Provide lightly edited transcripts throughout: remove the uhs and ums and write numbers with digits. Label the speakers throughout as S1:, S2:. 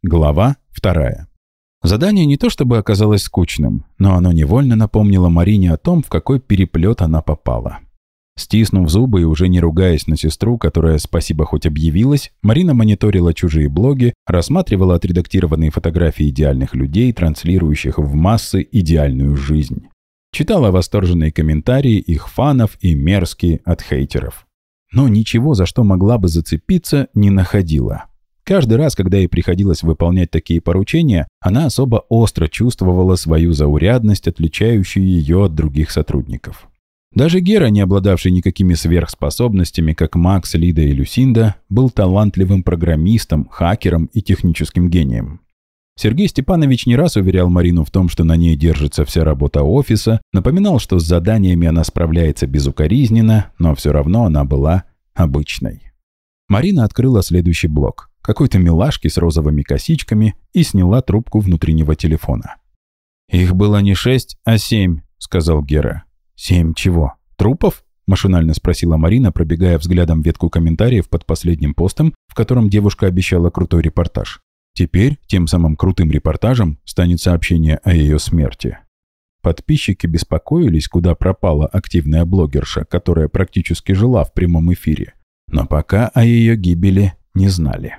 S1: Глава 2. Задание не то чтобы оказалось скучным, но оно невольно напомнило Марине о том, в какой переплет она попала. Стиснув зубы и уже не ругаясь на сестру, которая, спасибо, хоть объявилась, Марина мониторила чужие блоги, рассматривала отредактированные фотографии идеальных людей, транслирующих в массы идеальную жизнь. Читала восторженные комментарии их фанов и мерзкие от хейтеров. Но ничего, за что могла бы зацепиться, не находила. Каждый раз, когда ей приходилось выполнять такие поручения, она особо остро чувствовала свою заурядность, отличающую ее от других сотрудников. Даже Гера, не обладавший никакими сверхспособностями, как Макс, Лида и Люсинда, был талантливым программистом, хакером и техническим гением. Сергей Степанович не раз уверял Марину в том, что на ней держится вся работа офиса, напоминал, что с заданиями она справляется безукоризненно, но все равно она была обычной. Марина открыла следующий блок, какой-то милашки с розовыми косичками, и сняла трубку внутреннего телефона. «Их было не 6, а 7», — сказал Гера. 7 чего? Трупов?» – машинально спросила Марина, пробегая взглядом ветку комментариев под последним постом, в котором девушка обещала крутой репортаж. Теперь тем самым крутым репортажем станет сообщение о ее смерти. Подписчики беспокоились, куда пропала активная блогерша, которая практически жила в прямом эфире. Но пока о ее гибели не знали.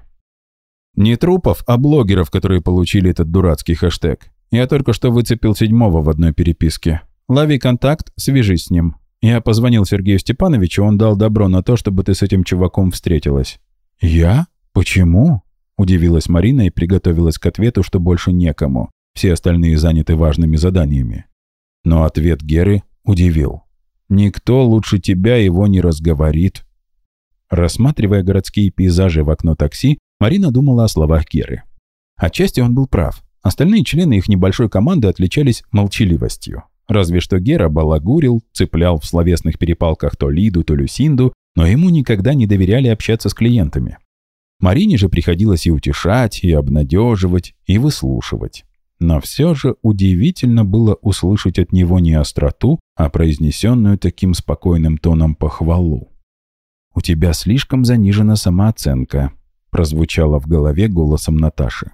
S1: «Не трупов, а блогеров, которые получили этот дурацкий хэштег. Я только что выцепил 7-го в одной переписке. Лови контакт, свяжись с ним. Я позвонил Сергею Степановичу, он дал добро на то, чтобы ты с этим чуваком встретилась». «Я? Почему?» – удивилась Марина и приготовилась к ответу, что больше некому. Все остальные заняты важными заданиями. Но ответ Геры удивил. «Никто лучше тебя его не разговорит». Рассматривая городские пейзажи в окно такси, Марина думала о словах Геры. Отчасти он был прав. Остальные члены их небольшой команды отличались молчаливостью. Разве что Гера балагурил, цеплял в словесных перепалках то Лиду, то Люсинду, но ему никогда не доверяли общаться с клиентами. Марине же приходилось и утешать, и обнадеживать, и выслушивать. Но все же удивительно было услышать от него не остроту, а произнесенную таким спокойным тоном похвалу. «У тебя слишком занижена самооценка», – прозвучало в голове голосом Наташи.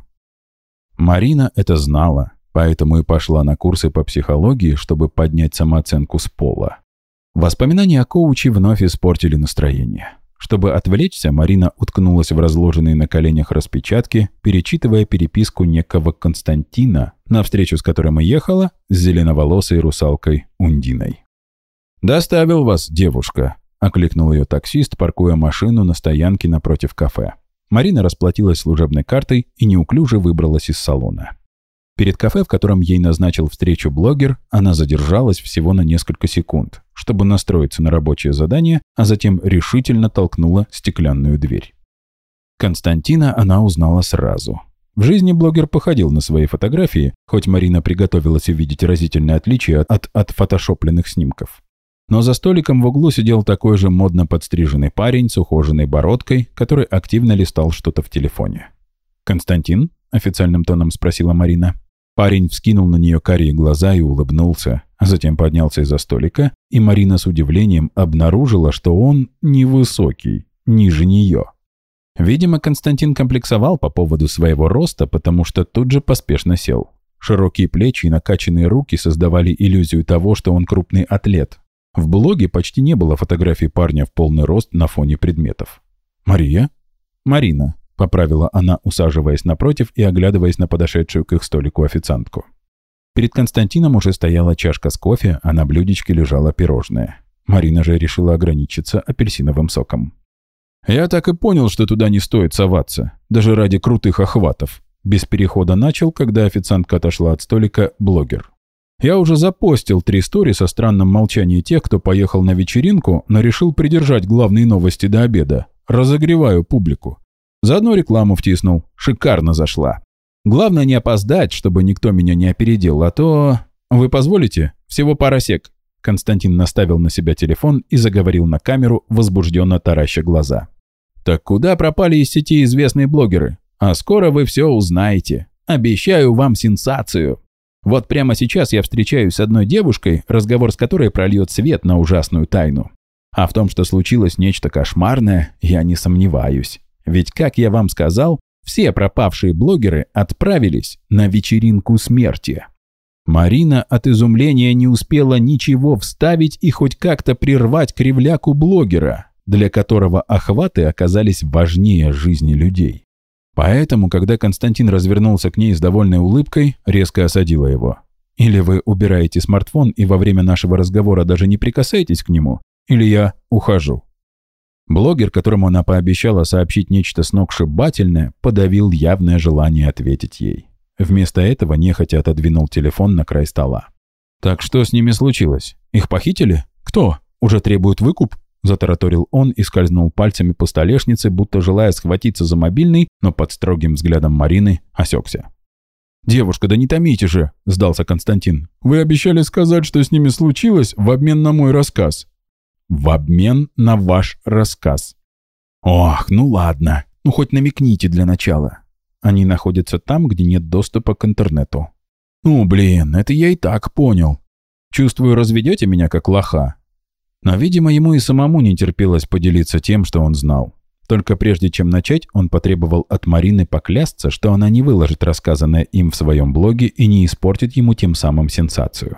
S1: Марина это знала. Поэтому и пошла на курсы по психологии, чтобы поднять самооценку с пола. Воспоминания о коуче вновь испортили настроение. Чтобы отвлечься, Марина уткнулась в разложенные на коленях распечатки, перечитывая переписку некого Константина, на встречу с которым и ехала, с зеленоволосой русалкой Ундиной. «Доставил вас, девушка», – окликнул ее таксист, паркуя машину на стоянке напротив кафе. Марина расплатилась служебной картой и неуклюже выбралась из салона. Перед кафе, в котором ей назначил встречу блогер, она задержалась всего на несколько секунд, чтобы настроиться на рабочее задание, а затем решительно толкнула стеклянную дверь. Константина она узнала сразу. В жизни блогер походил на свои фотографии, хоть Марина приготовилась увидеть разительное отличие от отфотошопленных снимков. Но за столиком в углу сидел такой же модно подстриженный парень с ухоженной бородкой, который активно листал что-то в телефоне. «Константин?» – официальным тоном спросила Марина. Парень вскинул на нее карие глаза и улыбнулся, а затем поднялся из-за столика, и Марина с удивлением обнаружила, что он невысокий, ниже нее. Видимо, Константин комплексовал по поводу своего роста, потому что тут же поспешно сел. Широкие плечи и накачанные руки создавали иллюзию того, что он крупный атлет. В блоге почти не было фотографий парня в полный рост на фоне предметов. «Мария?» «Марина», — поправила она, усаживаясь напротив и оглядываясь на подошедшую к их столику официантку. Перед Константином уже стояла чашка с кофе, а на блюдечке лежало пирожное. Марина же решила ограничиться апельсиновым соком. «Я так и понял, что туда не стоит соваться, даже ради крутых охватов», — без перехода начал, когда официантка отошла от столика, блогер. «Я уже запостил 3 сторис о странном молчании тех, кто поехал на вечеринку, но решил придержать главные новости до обеда. Разогреваю публику. Заодно рекламу втиснул. Шикарно зашла. Главное не опоздать, чтобы никто меня не опередил, а то... Вы позволите? Всего пара сек». Константин наставил на себя телефон и заговорил на камеру, возбужденно тараща глаза. «Так куда пропали из сети известные блогеры? А скоро вы все узнаете. Обещаю вам сенсацию. Вот прямо сейчас я встречаюсь с одной девушкой, разговор с которой прольет свет на ужасную тайну. А в том, что случилось нечто кошмарное, я не сомневаюсь. Ведь, как я вам сказал, все пропавшие блогеры отправились на вечеринку смерти. Марина от изумления не успела ничего вставить и хоть как-то прервать кривляку блогера, для которого охваты оказались важнее жизни людей. Поэтому, когда Константин развернулся к ней с довольной улыбкой, резко осадила его. «Или вы убираете смартфон и во время нашего разговора даже не прикасаетесь к нему, или я ухожу». Блогер, которому она пообещала сообщить нечто сногсшибательное, подавил явное желание ответить ей. Вместо этого нехотя отодвинул телефон на край стола. «Так что с ними случилось? Их похитили? Кто? Уже требует выкуп?» Затараторил он и скользнул пальцами по столешнице, будто желая схватиться за мобильный, но под строгим взглядом Марины осекся. «Девушка, да не томите же!» – сдался Константин. «Вы обещали сказать, что с ними случилось в обмен на мой рассказ». «В обмен на ваш рассказ». «Ох, ну ладно. Ну хоть намекните для начала. Они находятся там, где нет доступа к интернету». «Ну блин, это я и так понял. Чувствую, разведете меня как лоха». Но, видимо, ему и самому не терпелось поделиться тем, что он знал. Только прежде чем начать, он потребовал от Марины поклясться, что она не выложит рассказанное им в своем блоге и не испортит ему тем самым сенсацию.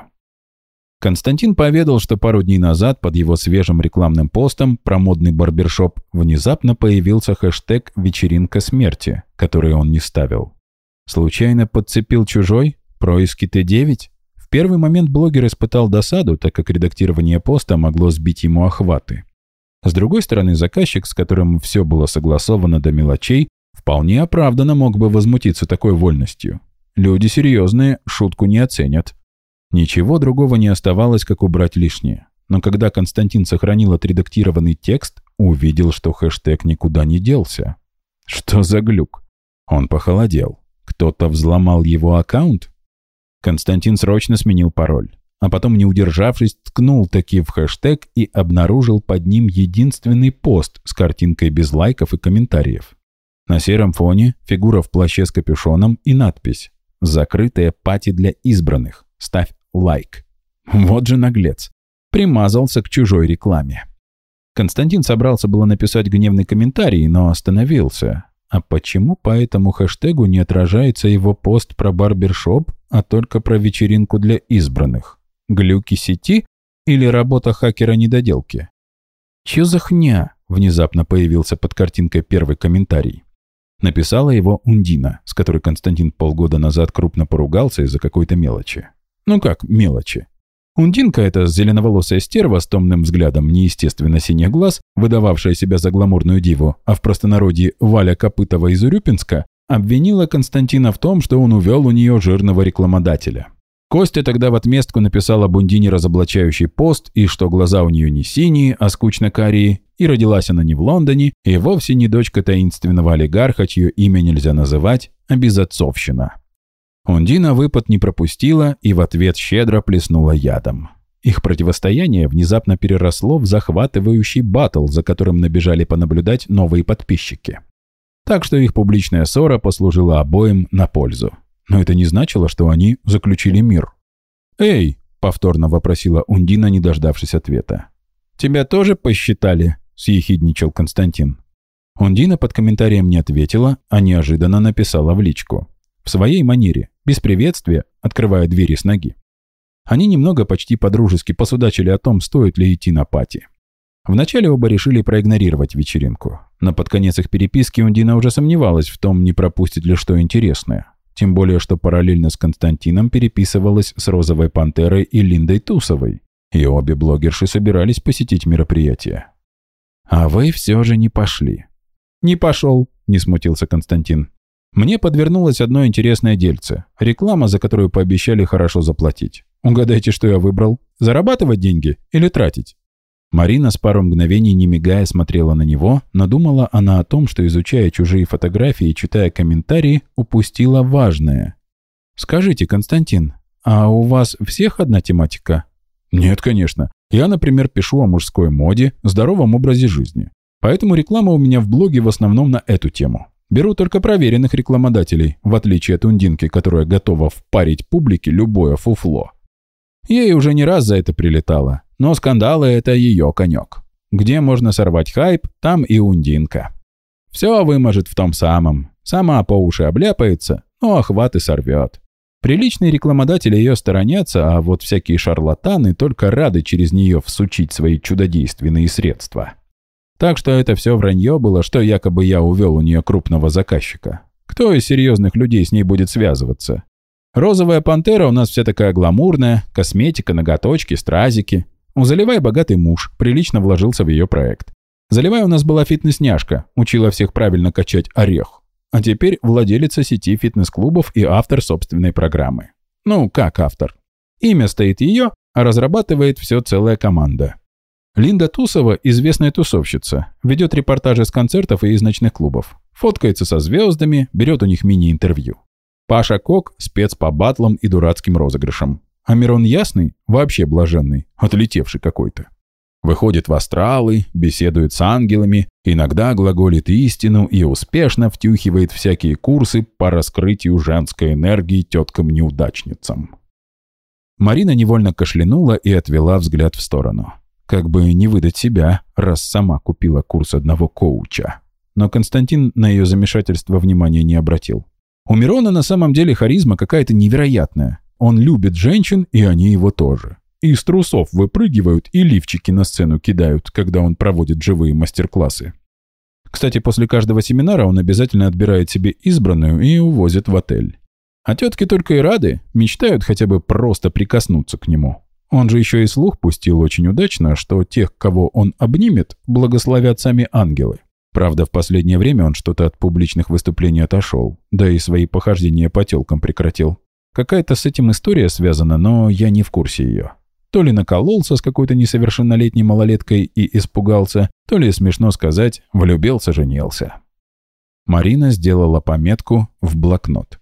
S1: Константин поведал, что пару дней назад под его свежим рекламным постом про модный барбершоп внезапно появился хэштег «Вечеринка смерти», который он не ставил. Случайно подцепил чужой? Происки Т9? В первый момент блогер испытал досаду, так как редактирование поста могло сбить ему охваты. С другой стороны, заказчик, с которым все было согласовано до мелочей, вполне оправданно мог бы возмутиться такой вольностью. Люди серьезные шутку не оценят. Ничего другого не оставалось, как убрать лишнее. Но когда Константин сохранил отредактированный текст, увидел, что хэштег никуда не делся. Что за глюк? Он похолодел. Кто-то взломал его аккаунт? Константин срочно сменил пароль. А потом, не удержавшись, ткнул таки в хэштег и обнаружил под ним единственный пост с картинкой без лайков и комментариев. На сером фоне фигура в плаще с капюшоном и надпись «Закрытая пати для избранных. Ставь лайк». Вот же наглец. Примазался к чужой рекламе. Константин собрался было написать гневный комментарий, но остановился. А почему по этому хэштегу не отражается его пост про барбершоп, а только про вечеринку для избранных? Глюки сети или работа хакера-недоделки? «Чё за хня?» – внезапно появился под картинкой первый комментарий. Написала его Ундина, с которой Константин полгода назад крупно поругался из-за какой-то мелочи. Ну как мелочи? Ундинка – это зеленоволосая стерва с томным взглядом неестественно синих глаз, выдававшая себя за гламурную диву, а в простонародье Валя Копытова из Урюпинска, обвинила Константина в том, что он увел у нее жирного рекламодателя. Костя тогда в отместку написала Бундине разоблачающий пост, и что глаза у нее не синие, а скучно-карие, и родилась она не в Лондоне, и вовсе не дочка таинственного олигарха, чье имя нельзя называть, а безотцовщина. Ундина выпад не пропустила и в ответ щедро плеснула ядом. Их противостояние внезапно переросло в захватывающий баттл, за которым набежали понаблюдать новые подписчики. Так что их публичная ссора послужила обоим на пользу. Но это не значило, что они заключили мир. «Эй!» – повторно вопросила Ундина, не дождавшись ответа. «Тебя тоже посчитали?» – съехидничал Константин. Ундина под комментарием не ответила, а неожиданно написала в личку. В своей манере, без приветствия, открывая двери с ноги. Они немного почти по-дружески посудачили о том, стоит ли идти на пати. Вначале оба решили проигнорировать вечеринку, но под конец их переписки Ундина уже сомневалась в том, не пропустит ли что интересное. Тем более, что параллельно с Константином переписывалась с Розовой Пантерой и Линдой Тусовой, и обе блогерши собирались посетить мероприятие. «А вы все же не пошли». «Не пошел», – не смутился Константин. «Мне подвернулось одно интересное дельце. Реклама, за которую пообещали хорошо заплатить. Угадайте, что я выбрал? Зарабатывать деньги или тратить?» Марина с пару мгновений, не мигая, смотрела на него, но думала она о том, что, изучая чужие фотографии и читая комментарии, упустила важное. «Скажите, Константин, а у вас всех одна тематика?» «Нет, конечно. Я, например, пишу о мужской моде, здоровом образе жизни. Поэтому реклама у меня в блоге в основном на эту тему. Беру только проверенных рекламодателей, в отличие от Ундинки, которая готова впарить публике любое фуфло. Ей уже не раз за это прилетало, но скандалы – это ее конек. Где можно сорвать хайп, там и Ундинка. Все выможет в том самом. Сама по уши обляпается, но охваты сорвет. Приличные рекламодатели ее сторонятся, а вот всякие шарлатаны только рады через нее всучить свои чудодейственные средства. Так что это все вранье было, что якобы я увел у нее крупного заказчика. Кто из серьезных людей с ней будет связываться? Розовая пантера у нас вся такая гламурная, косметика, ноготочки, стразики. У Заливай богатый муж, прилично вложился в ее проект. Заливай у нас была фитнес-няшка, учила всех правильно качать орех. А теперь владелица сети фитнес-клубов и автор собственной программы. Ну, как автор? Имя стоит ее, а разрабатывает все целая команда. Линда Тусова – известная тусовщица, ведет репортажи с концертов и из ночных клубов. Фоткается со звездами, берет у них мини-интервью. Паша Кок – спец по батлам и дурацким розыгрышам. А Мирон Ясный – вообще блаженный, отлетевший какой-то. Выходит в астралы, беседует с ангелами, иногда глаголит истину и успешно втюхивает всякие курсы по раскрытию женской энергии теткам-неудачницам. Марина невольно кашлянула и отвела взгляд в сторону. Как бы не выдать себя, раз сама купила курс одного коуча. Но Константин на ее замешательство внимания не обратил. У Мирона на самом деле харизма какая-то невероятная. Он любит женщин, и они его тоже. Из трусов выпрыгивают и лифчики на сцену кидают, когда он проводит живые мастер-классы. Кстати, после каждого семинара он обязательно отбирает себе избранную и увозит в отель. А тетки только и рады, мечтают хотя бы просто прикоснуться к нему. Он же еще и слух пустил очень удачно, что тех, кого он обнимет, благословят сами ангелы. Правда, в последнее время он что-то от публичных выступлений отошел, да и свои похождения по телкам прекратил. Какая-то с этим история связана, но я не в курсе ее. То ли накололся с какой-то несовершеннолетней малолеткой и испугался, то ли, смешно сказать, влюбился-женился. Марина сделала пометку в блокнот.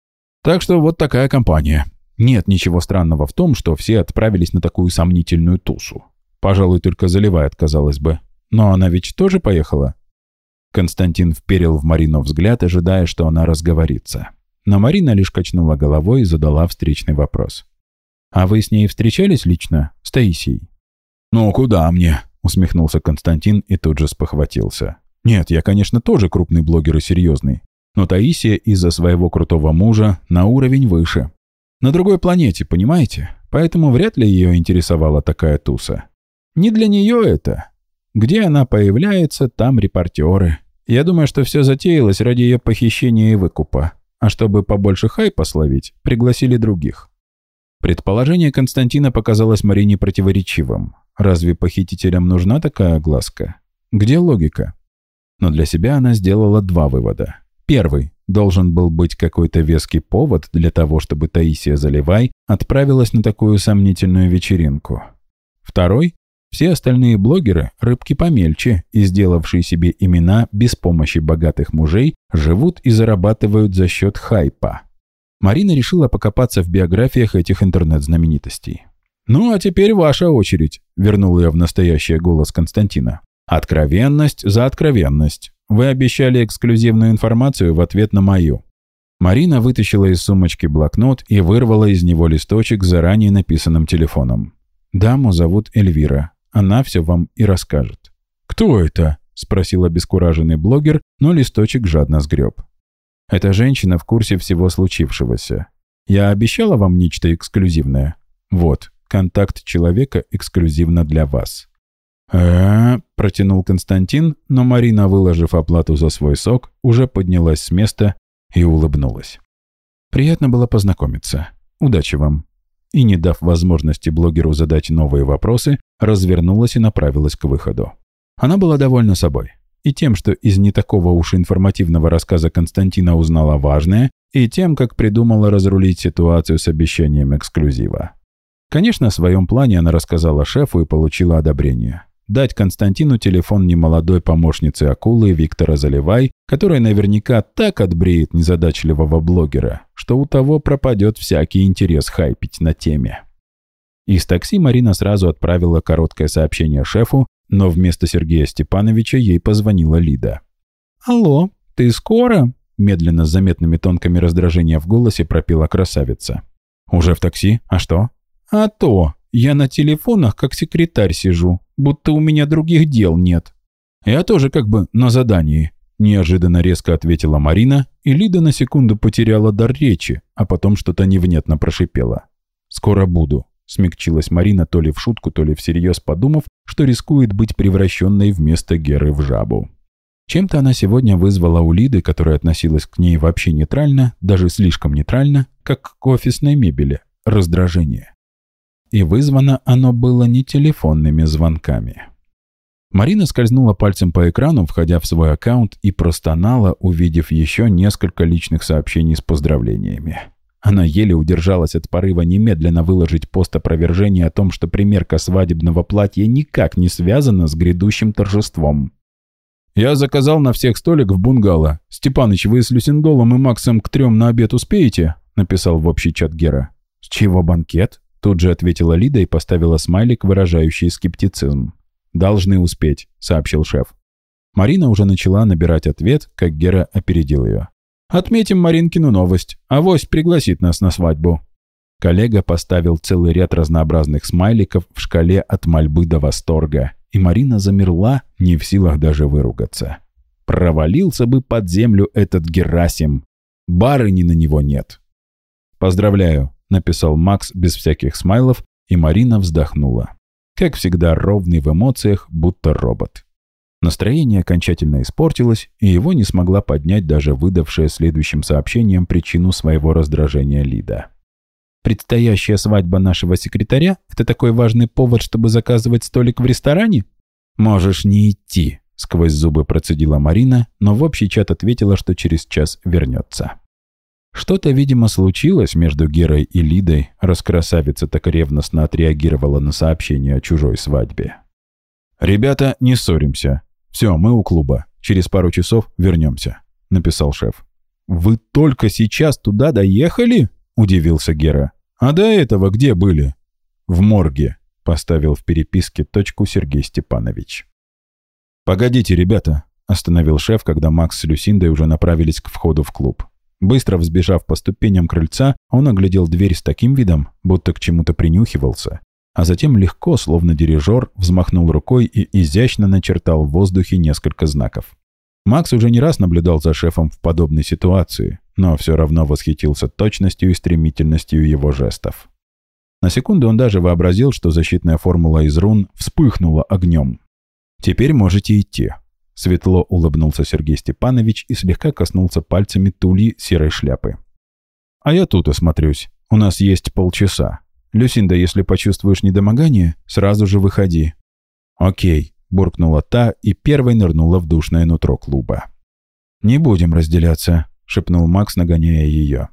S1: Так что вот такая компания. Нет ничего странного в том, что все отправились на такую сомнительную тусу. Пожалуй, только Заливай отказалась бы. Но она ведь тоже поехала? Константин вперил в Марину взгляд, ожидая, что она разговорится. Но Марина лишь качнула головой и задала встречный вопрос. «А вы с ней встречались лично? С Таисией?» «Ну, куда мне?» — усмехнулся Константин и тут же спохватился. «Нет, я, конечно, тоже крупный блогер и серьезный. Но Таисия из-за своего крутого мужа на уровень выше. На другой планете, понимаете? Поэтому вряд ли ее интересовала такая туса. Не для нее это. Где она появляется, там репортеры. Я думаю, что все затеялось ради ее похищения и выкупа. А чтобы побольше хайпа словить, пригласили других». Предположение Константина показалось Марине противоречивым. Разве похитителям нужна такая огласка? Где логика? Но для себя она сделала два вывода. Первый. Должен был быть какой-то веский повод для того, чтобы Таисия Заливай отправилась на такую сомнительную вечеринку. Второй. Все остальные блогеры, рыбки помельче и сделавшие себе имена без помощи богатых мужей, живут и зарабатывают за счет хайпа. Марина решила покопаться в биографиях этих интернет-знаменитостей. «Ну, а теперь ваша очередь», — вернул ее в настоящее голос Константина. «Откровенность за откровенность. Вы обещали эксклюзивную информацию в ответ на мою». Марина вытащила из сумочки блокнот и вырвала из него листочек с заранее написанным телефоном. «Даму зовут Эльвира. Она все вам и расскажет». «Кто это?» — спросил обескураженный блогер, но листочек жадно сгреб. «Эта женщина в курсе всего случившегося. Я обещала вам нечто эксклюзивное? Вот, контакт человека эксклюзивно для вас». Протянул Константин, но Марина, выложив оплату за свой сок, уже поднялась с места и улыбнулась. «Приятно было познакомиться. Удачи вам». И, не дав возможности блогеру задать новые вопросы, развернулась и направилась к выходу. Она была довольна собой. И тем, что из не такого уж информативного рассказа Константина узнала важное, и тем, как придумала разрулить ситуацию с обещанием эксклюзива. Конечно, о своем плане она рассказала шефу и получила одобрение. Дать Константину телефон немолодой помощницы акулы Виктора Заливай, которая наверняка так отбреет незадачливого блогера, что у того пропадет всякий интерес хайпить на теме. Из такси Марина сразу отправила короткое сообщение шефу, но вместо Сергея Степановича ей позвонила Лида. «Алло, ты скоро?» – медленно с заметными тонками раздражения в голосе пропела красавица. «Уже в такси? А что?» «А то! Я на телефонах как секретарь сижу, будто у меня других дел нет. Я тоже как бы на задании. неожиданно резко ответила Марина, и Лида на секунду потеряла дар речи, а потом что-то невнятно прошипела. «Скоро буду», — смягчилась Марина то ли в шутку, то ли всерьез подумав, что рискует быть превращенной вместо Геры в жабу. Чем-то она сегодня вызвала у Лиды, которая относилась к ней вообще нейтрально, даже слишком нейтрально, как к офисной мебели, раздражение. И вызвано оно было не телефонными звонками. Марина скользнула пальцем по экрану, входя в свой аккаунт, и простонала, увидев еще несколько личных сообщений с поздравлениями. Она еле удержалась от порыва немедленно выложить пост опровержения о том, что примерка свадебного платья никак не связана с грядущим торжеством. «Я заказал на всех столик в бунгало. Степаныч, вы с Люсиндолом и Максом к 3 на обед успеете?» — написал в общий чат Гера. «С чего банкет?» — тут же ответила Лида и поставила смайлик, выражающий скептицизм. «Должны успеть», — сообщил шеф. Марина уже начала набирать ответ, как Гера опередил ее. «Отметим Маринкину новость. Авось пригласит нас на свадьбу». Коллега поставил целый ряд разнообразных смайликов в шкале от мольбы до восторга, и Марина замерла, не в силах даже выругаться. Провалился бы под землю этот Герасим. Барыни на него нет. «Поздравляю», — написал Макс без всяких смайлов, и Марина вздохнула. Как всегда, ровный в эмоциях, будто робот. Настроение окончательно испортилось, и его не смогла поднять даже выдавшая следующим сообщением причину своего раздражения Лида. «Предстоящая свадьба нашего секретаря – это такой важный повод, чтобы заказывать столик в ресторане? Можешь не идти», – сквозь зубы процедила Марина, но в общий чат ответила, что через час вернется. Что-то, видимо, случилось между Герой и Лидой, раз красавица так ревностно отреагировала на сообщение о чужой свадьбе. «Ребята, не ссоримся. Все, мы у клуба. Через пару часов вернемся», — написал шеф. «Вы только сейчас туда доехали?» — удивился Гера. «А до этого где были?» «В морге», — поставил в переписке точку Сергей Степанович. «Погодите, ребята», — остановил шеф, когда Макс с Люсиндой уже направились к входу в клуб. Быстро взбежав по ступеням крыльца, он оглядел дверь с таким видом, будто к чему-то принюхивался, а затем легко, словно дирижер, взмахнул рукой и изящно начертал в воздухе несколько знаков. Макс уже не раз наблюдал за шефом в подобной ситуации, но все равно восхитился точностью и стремительностью его жестов. На секунду он даже вообразил, что защитная формула из рун вспыхнула огнем. «Теперь можете идти». Светло улыбнулся Сергей Степанович и слегка коснулся пальцами тульи серой шляпы. «А я тут осмотрюсь. У нас есть полчаса. Люсинда, если почувствуешь недомогание, сразу же выходи». «Окей», — буркнула та и первой нырнула в душное нутро клуба. «Не будем разделяться», — шепнул Макс, нагоняя ее.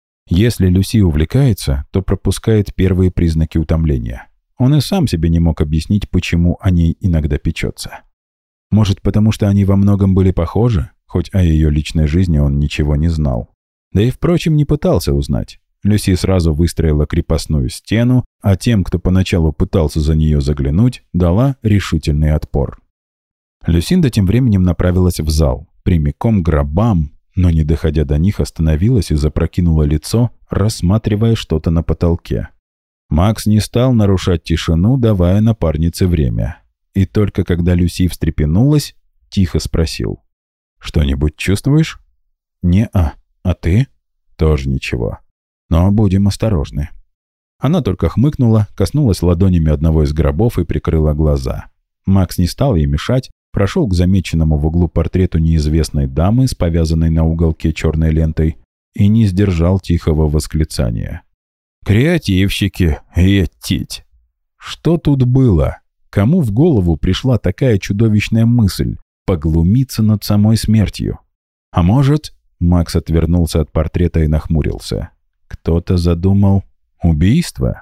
S1: Если Люси увлекается, то пропускает первые признаки утомления. Он и сам себе не мог объяснить, почему о ней иногда печется. Может, потому что они во многом были похожи, хоть о ее личной жизни он ничего не знал. Да и, впрочем, не пытался узнать. Люси сразу выстроила крепостную стену, а тем, кто поначалу пытался за нее заглянуть, дала решительный отпор. Люсинда тем временем направилась в зал, прямиком к гробам, но, не доходя до них, остановилась и запрокинула лицо, рассматривая что-то на потолке. Макс не стал нарушать тишину, давая напарнице время. И только когда Люси встрепенулась, тихо спросил. «Что-нибудь чувствуешь?» «Не-а. А ты?» «Тоже ничего. Но будем осторожны». Она только хмыкнула, коснулась ладонями одного из гробов и прикрыла глаза. Макс не стал ей мешать, прошел к замеченному в углу портрету неизвестной дамы с повязанной на уголке черной лентой и не сдержал тихого восклицания. «Креативщики, етить!» Что тут было? Кому в голову пришла такая чудовищная мысль — поглумиться над самой смертью? А может, Макс отвернулся от портрета и нахмурился. Кто-то задумал убийство?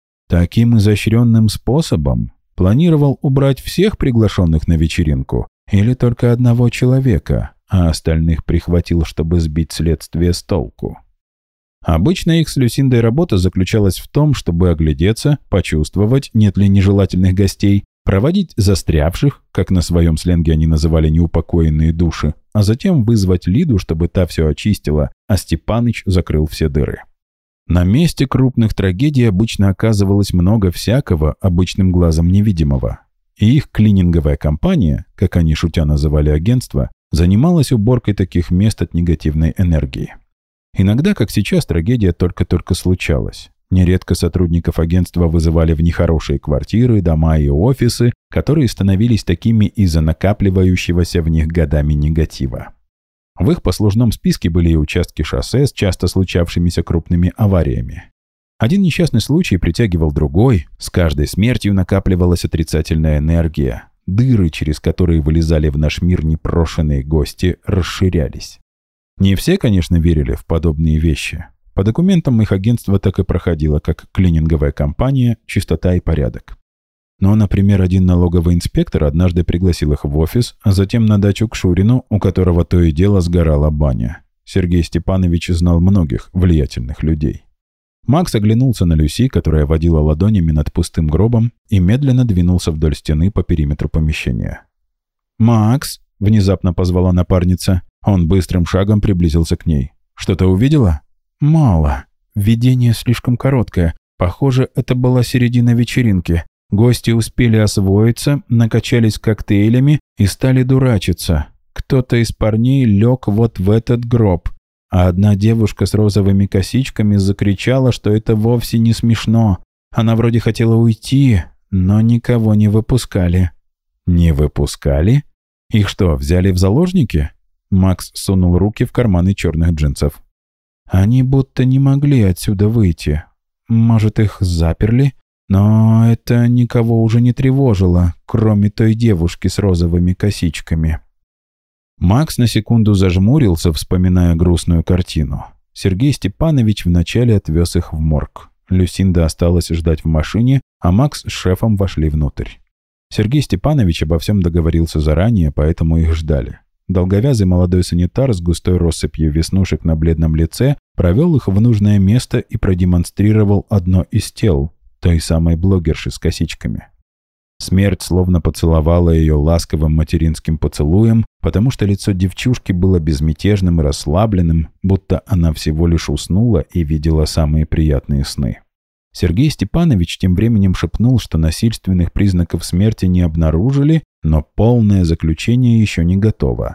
S1: Таким изощренным способом планировал убрать всех приглашенных на вечеринку или только одного человека, а остальных прихватил, чтобы сбить следствие с толку? Обычно их с Люсиндой работа заключалась в том, чтобы оглядеться, почувствовать, нет ли нежелательных гостей, проводить застрявших, как на своем сленге они называли неупокоенные души, а затем вызвать Лиду, чтобы та все очистила, а Степаныч закрыл все дыры. На месте крупных трагедий обычно оказывалось много всякого, обычным глазом невидимого. И их клининговая компания, как они шутя называли агентство, занималась уборкой таких мест от негативной энергии. Иногда, как сейчас, трагедия только-только случалась. Нередко сотрудников агентства вызывали в нехорошие квартиры, дома и офисы, которые становились такими из-за накапливающегося в них годами негатива. В их послужном списке были и участки шоссе с часто случавшимися крупными авариями. Один несчастный случай притягивал другой, с каждой смертью накапливалась отрицательная энергия, дыры, через которые вылезали в наш мир непрошенные гости, расширялись. Не все, конечно, верили в подобные вещи. По документам их агентство так и проходило, как клининговая компания, чистота и порядок. Но, например, один налоговый инспектор однажды пригласил их в офис, а затем на дачу к Шурину, у которого то и дело сгорала баня. Сергей Степанович знал многих влиятельных людей. Макс оглянулся на Люси, которая водила ладонями над пустым гробом, и медленно двинулся вдоль стены по периметру помещения. «Макс!» — внезапно позвала напарница. Он быстрым шагом приблизился к ней. «Что-то увидела?» «Мало. Видение слишком короткое. Похоже, это была середина вечеринки. Гости успели освоиться, накачались коктейлями и стали дурачиться. Кто-то из парней лег вот в этот гроб. А одна девушка с розовыми косичками закричала, что это вовсе не смешно. Она вроде хотела уйти, но никого не выпускали». «Не выпускали? Их что, взяли в заложники?» Макс сунул руки в карманы черных джинсов. «Они будто не могли отсюда выйти. Может, их заперли? Но это никого уже не тревожило, кроме той девушки с розовыми косичками». Макс на секунду зажмурился, вспоминая грустную картину. Сергей Степанович вначале отвез их в морг. Люсинда осталась ждать в машине, а Макс с шефом вошли внутрь. Сергей Степанович обо всем договорился заранее, поэтому их ждали. Долговязый молодой санитар с густой россыпью веснушек на бледном лице провел их в нужное место и продемонстрировал одно из тел, той самой блогерши с косичками. Смерть словно поцеловала ее ласковым материнским поцелуем, потому что лицо девчушки было безмятежным и расслабленным, будто она всего лишь уснула и видела самые приятные сны. Сергей Степанович тем временем шепнул, что насильственных признаков смерти не обнаружили, но полное заключение еще не готово.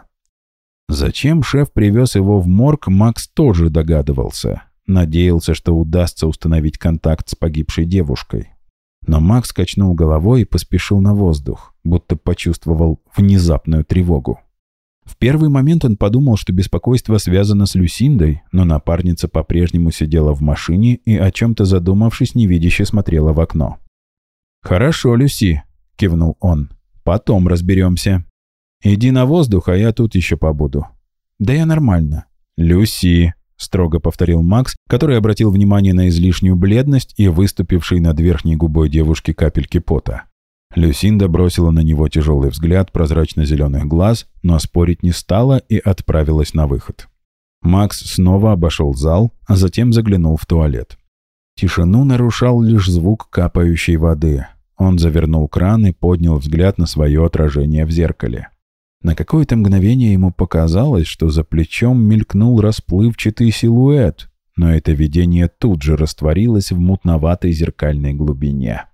S1: Зачем шеф привез его в морг, Макс тоже догадывался. Надеялся, что удастся установить контакт с погибшей девушкой. Но Макс качнул головой и поспешил на воздух, будто почувствовал внезапную тревогу. В первый момент он подумал, что беспокойство связано с Люсиндой, но напарница по-прежнему сидела в машине и, о чем-то задумавшись, невидяще смотрела в окно. «Хорошо, Люси», — кивнул он. «Потом разберемся. Иди на воздух, а я тут еще побуду». «Да я нормально». «Люси», — строго повторил Макс, который обратил внимание на излишнюю бледность и выступивший над верхней губой девушки капельки пота. Люсинда бросила на него тяжелый взгляд прозрачно-зеленых глаз, но спорить не стала и отправилась на выход. Макс снова обошел зал, а затем заглянул в туалет. Тишину нарушал лишь звук капающей воды. Он завернул кран и поднял взгляд на свое отражение в зеркале. На какое-то мгновение ему показалось, что за плечом мелькнул расплывчатый силуэт, но это видение тут же растворилось в мутноватой зеркальной глубине.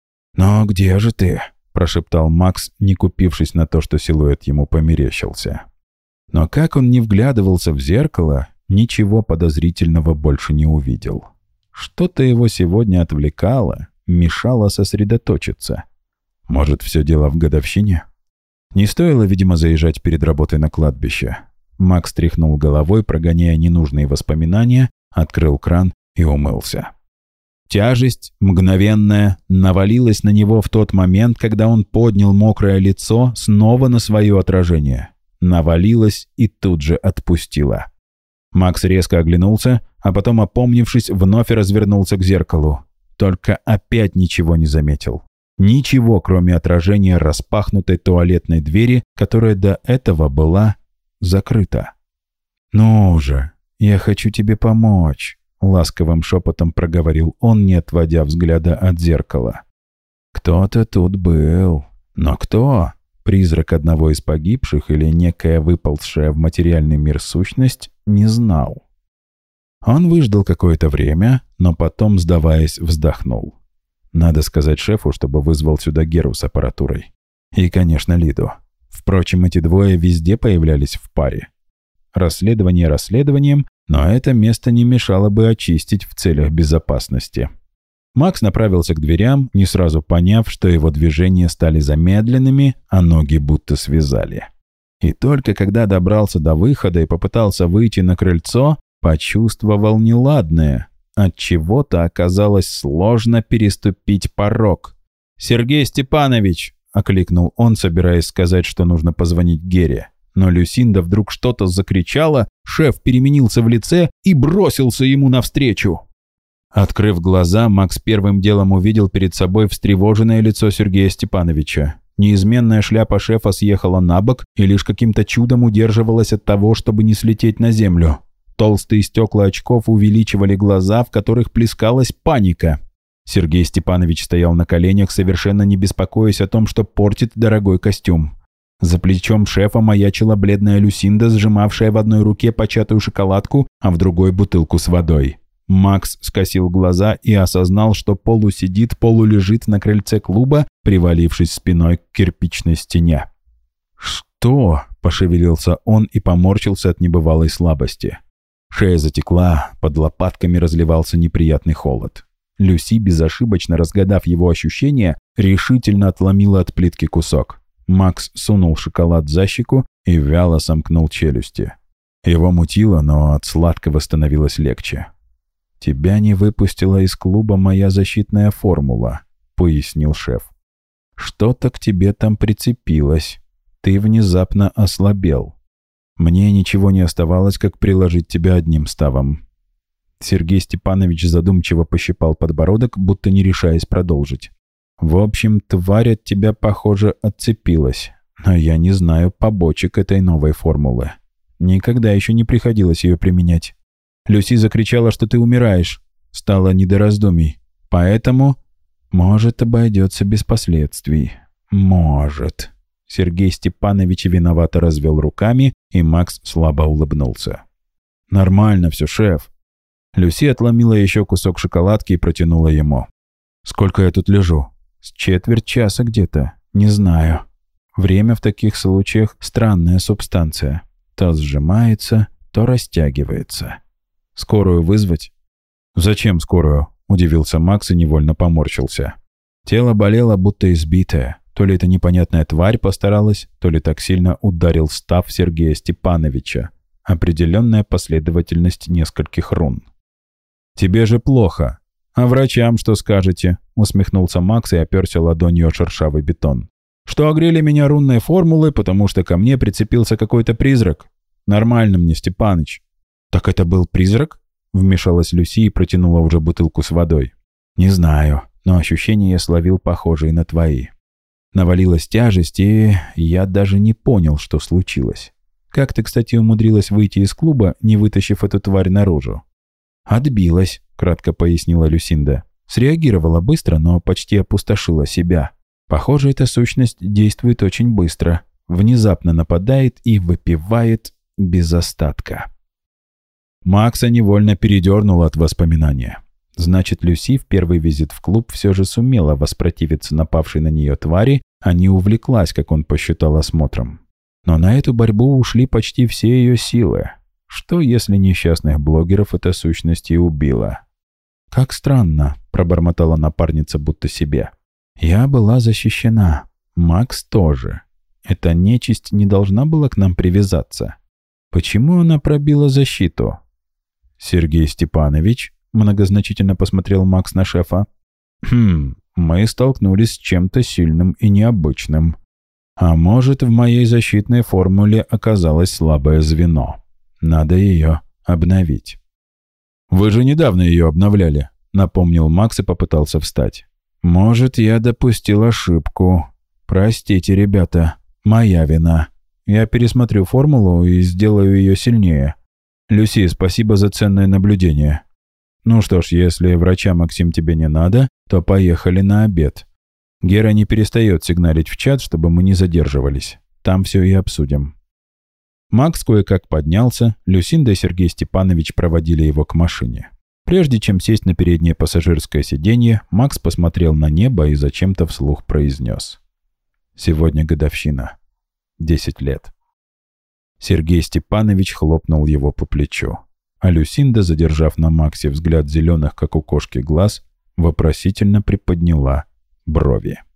S1: «Но где же ты?» – прошептал Макс, не купившись на то, что силуэт ему померещился. Но как он не вглядывался в зеркало, ничего подозрительного больше не увидел. Что-то его сегодня отвлекало, мешало сосредоточиться. Может, все дело в годовщине? Не стоило, видимо, заезжать перед работой на кладбище. Макс тряхнул головой, прогоняя ненужные воспоминания, открыл кран и умылся. Тяжесть, мгновенная, навалилась на него в тот момент, когда он поднял мокрое лицо снова на свое отражение. Навалилась и тут же отпустила. Макс резко оглянулся, а потом, опомнившись, вновь развернулся к зеркалу. Только опять ничего не заметил. Ничего, кроме отражения распахнутой туалетной двери, которая до этого была закрыта. «Ну же, я хочу тебе помочь», — ласковым шепотом проговорил он, не отводя взгляда от зеркала. «Кто-то тут был. Но кто? Призрак одного из погибших или некая выползшая в материальный мир сущность, не знал». Он выждал какое-то время, но потом, сдаваясь, вздохнул. Надо сказать шефу, чтобы вызвал сюда Геру с аппаратурой. И, конечно, Лиду. Впрочем, эти двое везде появлялись в паре. Расследование расследованием, но это место не мешало бы очистить в целях безопасности. Макс направился к дверям, не сразу поняв, что его движения стали замедленными, а ноги будто связали. И только когда добрался до выхода и попытался выйти на крыльцо, почувствовал неладное. Отчего-то оказалось сложно переступить порог. «Сергей Степанович!» — окликнул он, собираясь сказать, что нужно позвонить Гере. Но Люсинда вдруг что-то закричала, шеф переменился в лице и бросился ему навстречу. Открыв глаза, Макс первым делом увидел перед собой встревоженное лицо Сергея Степановича. Неизменная шляпа шефа съехала на бок и лишь каким-то чудом удерживалась от того, чтобы не слететь на землю. Толстые стекла очков увеличивали глаза, в которых плескалась паника. Сергей Степанович стоял на коленях, совершенно не беспокоясь о том, что портит дорогой костюм. За плечом шефа маячила бледная Люсинда, сжимавшая в одной руке початую шоколадку, а в другой бутылку с водой. Макс скосил глаза и осознал, что полусидит, полулежит на крыльце клуба, привалившись спиной к кирпичной стене. «Что?» – пошевелился он и поморщился от небывалой слабости. Шея затекла, под лопатками разливался неприятный холод. Люси, безошибочно разгадав его ощущения, решительно отломила от плитки кусок. Макс сунул шоколад за щеку и вяло сомкнул челюсти. Его мутило, но от сладкого становилось легче. «Тебя не выпустила из клуба моя защитная формула», — пояснил шеф. «Что-то к тебе там прицепилось. Ты внезапно ослабел. Мне ничего не оставалось, как приложить тебя одним ставом». Сергей Степанович задумчиво пощипал подбородок, будто не решаясь продолжить. «В общем, тварь от тебя, похоже, отцепилась. Но я не знаю побочек этой новой формулы. Никогда еще не приходилось ее применять. Люси закричала, что ты умираешь. Стало не до раздумий. Поэтому, может, обойдется без последствий. Может». Сергей Степанович виновато развел руками, и Макс слабо улыбнулся. «Нормально все, шеф». Люси отломила еще кусок шоколадки и протянула ему. «Сколько я тут лежу?» «С четверть часа где-то. Не знаю. Время в таких случаях – странная субстанция. То сжимается, то растягивается. Скорую вызвать?» «Зачем скорую?» – удивился Макс и невольно поморщился. Тело болело, будто избитое. То ли эта непонятная тварь постаралась, то ли так сильно ударил став Сергея Степановича. Определенная последовательность нескольких рун. «Тебе же плохо. А врачам что скажете?» – усмехнулся Макс и оперся ладонью о шершавый бетон. «Что огрели меня рунной формулой, потому что ко мне прицепился какой-то призрак? Нормально мне, Степаныч». «Так это был призрак?» – вмешалась Люси и протянула уже бутылку с водой. «Не знаю, но ощущения я словил похожие на твои. Навалилась тяжесть, и я даже не понял, что случилось. Как ты, кстати, умудрилась выйти из клуба, не вытащив эту тварь наружу?» «Отбилась», — кратко пояснила Люсинда. «Среагировала быстро, но почти опустошила себя. Похоже, эта сущность действует очень быстро. Внезапно нападает и выпивает без остатка». Макса невольно передернуло от воспоминания. Значит, Люси в первый визит в клуб все же сумела воспротивиться напавшей на нее твари, а не увлеклась, как он посчитал, осмотром. Но на эту борьбу ушли почти все ее силы. Что, если несчастных блогеров эта сущность и убила? «Как странно», — пробормотала напарница будто себе. «Я была защищена. Макс тоже. Эта нечисть не должна была к нам привязаться. Почему она пробила защиту?» «Сергей Степанович», — многозначительно посмотрел Макс на шефа. Мы столкнулись с чем-то сильным и необычным. А может, в моей защитной формуле оказалось слабое звено. Надо ее обновить». «Вы же недавно ее обновляли», — напомнил Макс и попытался встать. «Может, я допустил ошибку. Простите, ребята, моя вина. Я пересмотрю формулу и сделаю ее сильнее. Люси, спасибо за ценное наблюдение. Ну что ж, если врача, Максим, тебе не надо, то поехали на обед. Гера не перестает сигналить в чат, чтобы мы не задерживались. Там все и обсудим». Макс кое-как поднялся, Люсинда и Сергей Степанович проводили его к машине. Прежде чем сесть на переднее пассажирское сиденье, Макс посмотрел на небо и зачем-то вслух произнес: «Сегодня годовщина. 10 лет. Сергей Степанович хлопнул его по плечу, а Люсинда, задержав на Максе взгляд зеленых, как у кошки, глаз, вопросительно приподняла брови.